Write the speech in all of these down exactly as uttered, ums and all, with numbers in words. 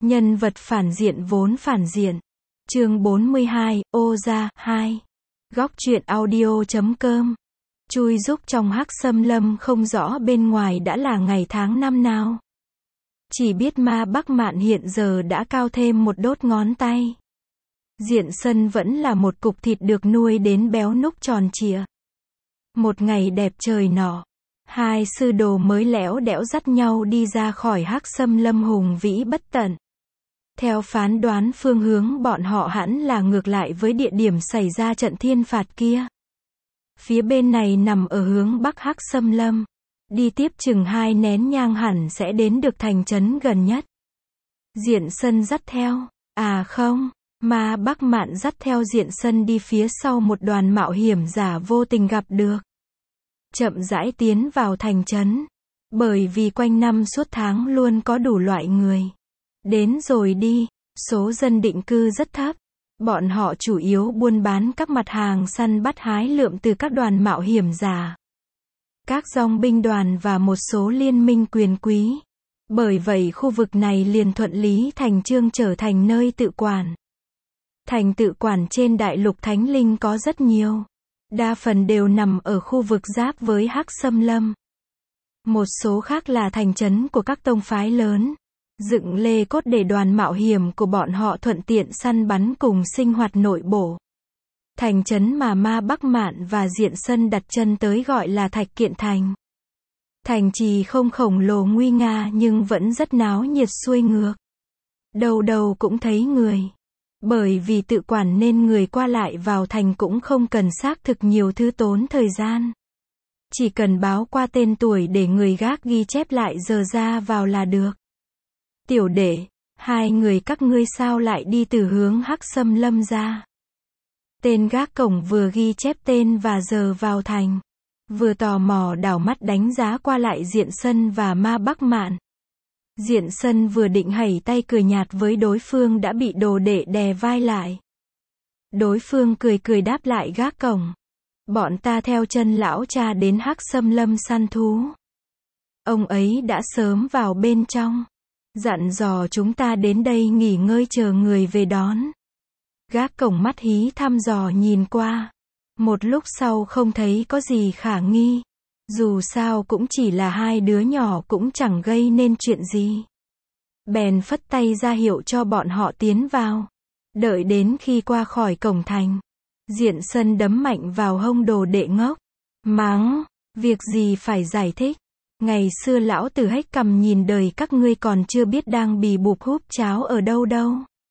Nhân vật phản diện vốn phản diện. Chương bốn mươi hai, ô gia, hai. Góc truyện audio chấm com. Chui rúc trong hắc xâm lâm không rõ bên ngoài đã là ngày tháng năm nào. Chỉ biết ma Bắc Mạn hiện giờ đã cao thêm một đốt ngón tay. Diện Sân vẫn là một cục thịt được nuôi đến béo núc tròn trịa. Một ngày đẹp trời nọ, hai sư đồ mới lẽo đẽo dắt nhau đi ra khỏi hắc xâm lâm hùng vĩ bất tận. Theo phán đoán phương hướng bọn họ hẳn là ngược lại với địa điểm xảy ra trận thiên phạt kia. Phía bên này nằm ở hướng bắc hắc xâm lâm. Đi tiếp chừng hai nén nhang hẳn sẽ đến được thành trấn gần nhất. Diện Sân dắt theo, à không, ma Bắc Mạn dắt theo Diện Sân đi phía sau một đoàn mạo hiểm giả vô tình gặp được. Chậm rãi tiến vào thành trấn. Bởi vì quanh năm suốt tháng luôn có đủ loại người. Đến rồi đi, số dân định cư rất thấp. Bọn họ chủ yếu buôn bán các mặt hàng săn bắt hái lượm từ các đoàn mạo hiểm giả, các dòng binh đoàn và một số liên minh quyền quý. Bởi vậy khu vực này liền thuận lý thành chương trở thành nơi tự quản. Thành tự quản trên đại lục Thánh Linh có rất nhiều. Đa phần đều nằm ở khu vực giáp với hắc xâm lâm. Một số khác là thành trấn của các tông phái lớn. Dựng lê cốt để đoàn mạo hiểm của bọn họ thuận tiện săn bắn cùng sinh hoạt nội bộ. Thành trấn mà ma Bắc Mạn và Diện Sân đặt chân tới gọi là Thạch Kiện Thành. Thành trì không khổng lồ nguy nga nhưng vẫn rất náo nhiệt xuôi ngược. Đầu đầu cũng thấy người. Bởi vì tự quản nên người qua lại vào thành cũng không cần xác thực nhiều thứ tốn thời gian. Chỉ cần báo qua tên tuổi để người gác ghi chép lại giờ ra vào là được. Tiểu đệ, hai người các ngươi sao lại đi từ hướng hắc xâm lâm ra? Tên gác cổng vừa ghi chép tên và giờ vào thành. Vừa tò mò đảo mắt đánh giá qua lại Diện Sân và ma Bắc Mạn. Diện Sân vừa định hẩy tay cười nhạt với đối phương đã bị đồ đệ đè vai lại. Đối phương cười cười đáp lại gác cổng. Bọn ta theo chân lão cha đến hắc xâm lâm săn thú. Ông ấy đã sớm vào bên trong. Dặn dò chúng ta đến đây nghỉ ngơi chờ người về đón. Gác cổng mắt hí thăm dò nhìn qua. Một lúc sau không thấy có gì khả nghi. Dù sao cũng chỉ là hai đứa nhỏ cũng chẳng gây nên chuyện gì. Bèn phất tay ra hiệu cho bọn họ tiến vào. Đợi đến khi qua khỏi cổng thành. Diện Sân đấm mạnh vào hông đồ đệ ngốc. Mắng, việc gì phải giải thích. Ngày xưa lão tử hếch cằm nhìn đời các ngươi còn chưa biết đang bì bụp húp cháo ở đâu đâu.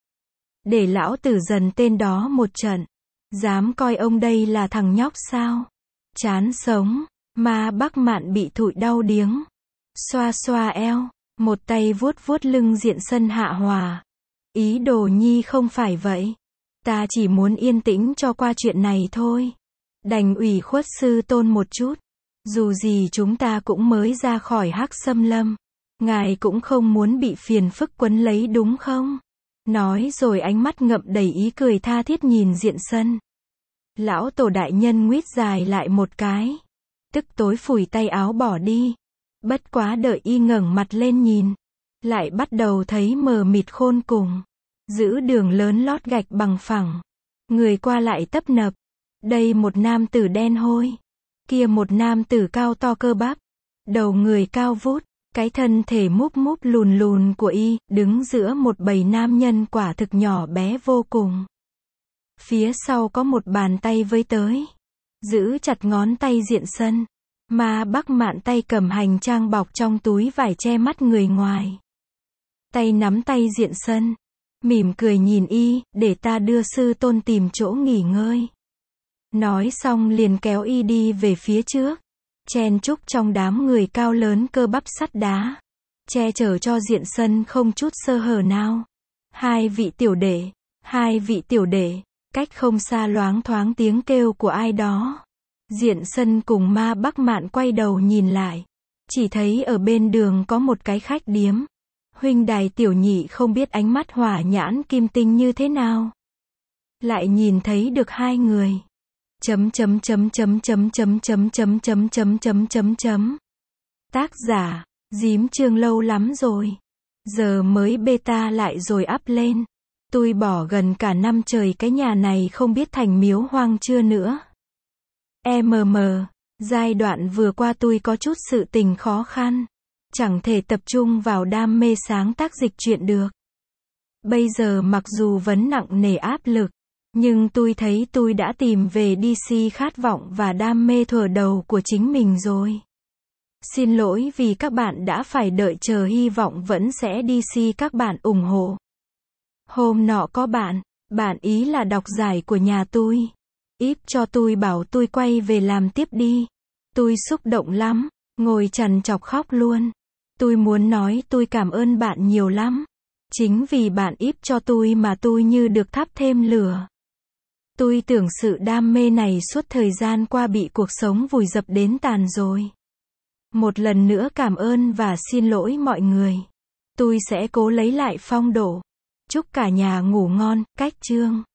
Để lão tử dần tên đó một trận. Dám coi ông đây là thằng nhóc sao? Chán sống. Ma Bắc Mạn bị thụi đau điếng. Xoa xoa eo. Một tay vuốt vuốt lưng Diện Sân hạ hòa. Ý đồ nhi không phải vậy. Ta chỉ muốn yên tĩnh cho qua chuyện này thôi. Đành ủy khuất sư tôn một chút. Dù gì chúng ta cũng mới ra khỏi hắc xâm lâm. Ngài cũng không muốn bị phiền phức quấn lấy đúng không? Nói rồi ánh mắt ngậm đầy ý cười tha thiết nhìn Diện Sân. Lão tổ đại nhân nguyết dài lại một cái. Tức tối phủi tay áo bỏ đi. Bất quá đợi y ngẩng mặt lên nhìn. Lại bắt đầu thấy mờ mịt khôn cùng. Giữ đường lớn lót gạch bằng phẳng. Người qua lại tấp nập. Đây một nam tử đen hôi. Kia một nam tử cao to cơ bắp. Đầu người cao vút. Cái thân thể múp múp lùn lùn của y, đứng giữa một bầy nam nhân quả thực nhỏ bé vô cùng. Phía sau có một bàn tay với tới. Giữ chặt ngón tay Diện Sân. Ma Bắc Mạn tay cầm hành trang bọc trong túi vải che mắt người ngoài. Tay nắm tay Diện Sân. Mỉm cười nhìn y, để ta đưa sư tôn tìm chỗ nghỉ ngơi. Nói xong liền kéo y đi về phía trước. Chen chúc trong đám người cao lớn cơ bắp sắt đá. Che chở cho Diện Sân không chút sơ hở nào. Hai vị tiểu đệ, hai vị tiểu đệ, cách không xa loáng thoáng tiếng kêu của ai đó. Diện Sân cùng ma Bắc Mạn quay đầu nhìn lại. Chỉ thấy ở bên đường có một cái khách điếm. Huynh đài tiểu nhị không biết ánh mắt hỏa nhãn kim tinh như thế nào. Lại nhìn thấy được hai người. Chấm chấm chấm chấm chấm chấm chấm chấm chấm chấm chấm chấm chấm. Tác giả, Dím Chương lâu lắm rồi. Giờ mới beta lại rồi up lên. Tôi bỏ gần cả năm trời cái nhà này không biết thành miếu hoang chưa nữa. mm, giai đoạn vừa qua tôi có chút sự tình khó khăn. Chẳng thể tập trung vào đam mê sáng tác dịch truyện được. Bây giờ mặc dù vẫn nặng nề áp lực, nhưng tôi thấy tôi đã tìm về đê xê khát vọng và đam mê thuở đầu của chính mình rồi. Xin lỗi vì các bạn đã phải đợi chờ, hy vọng vẫn sẽ đê xê các bạn ủng hộ. Hôm nọ có bạn, bạn ý là độc giải của nhà tôi. Íp cho tôi bảo tôi quay về làm tiếp đi. Tôi xúc động lắm, ngồi trằn trọc khóc luôn. Tôi muốn nói tôi cảm ơn bạn nhiều lắm. Chính vì bạn íp cho tôi mà tôi như được thắp thêm lửa. Tôi tưởng sự đam mê này suốt thời gian qua bị cuộc sống vùi dập đến tàn rồi. Một lần nữa cảm ơn và xin lỗi mọi người. Tôi sẽ cố lấy lại phong độ. Chúc cả nhà ngủ ngon, cách chương.